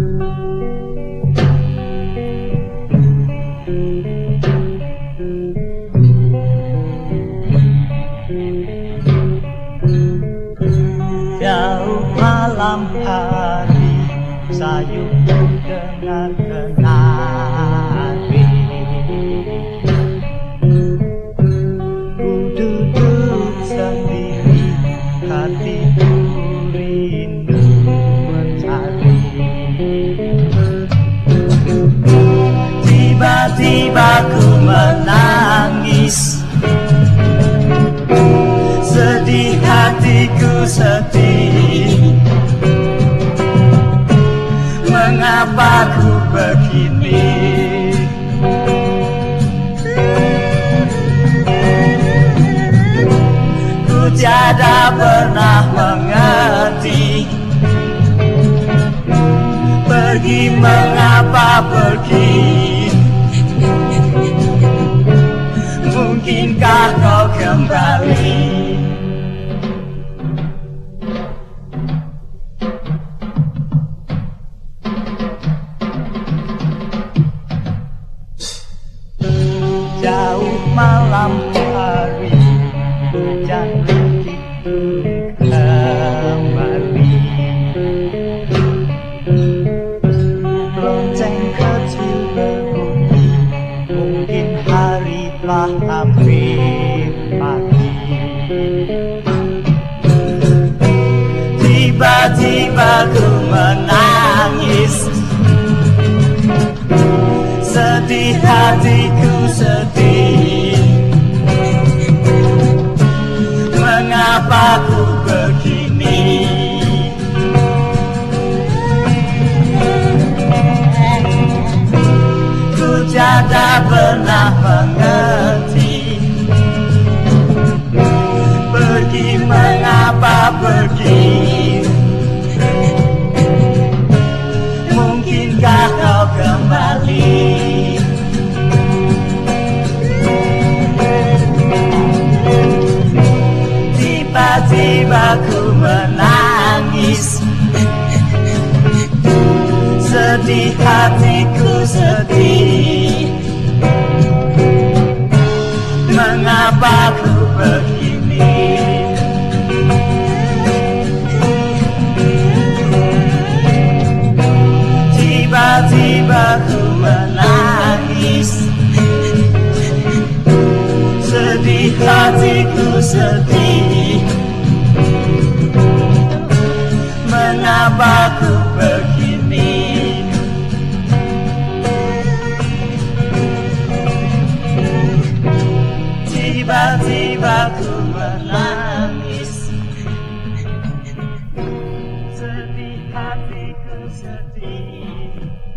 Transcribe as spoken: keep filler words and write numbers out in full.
Jauh malam hari sayu dengan kenari, ku duduk sendiri, hatiku rindu mencari. Tiba-tiba ku menangis, sedih hatiku sedih. Mengapa ku begini? Ku tiada pernah mengerti, pergi mengapa pergi? Mungkinkah kau kembali? Jauh malam hari, hujan begitu kembali. Lonceng kecil berbunyi, mungkin hari telah hampir pagi. Tiba-tiba ku menangis, sedih hatiku sedih. Mengapa ku begini? Ku tiada pernah mengerti, pergi mengapa pergi? Mungkinkah kau kembali? Tiba-tiba ku menangis, sedih hatiku sedih. Mengapa ku begini? Tiba-tiba ku menangis, sedih hatiku sedih. Mengapa ku begini? Tiba-tiba ku menangis, sedih hatiku sedih.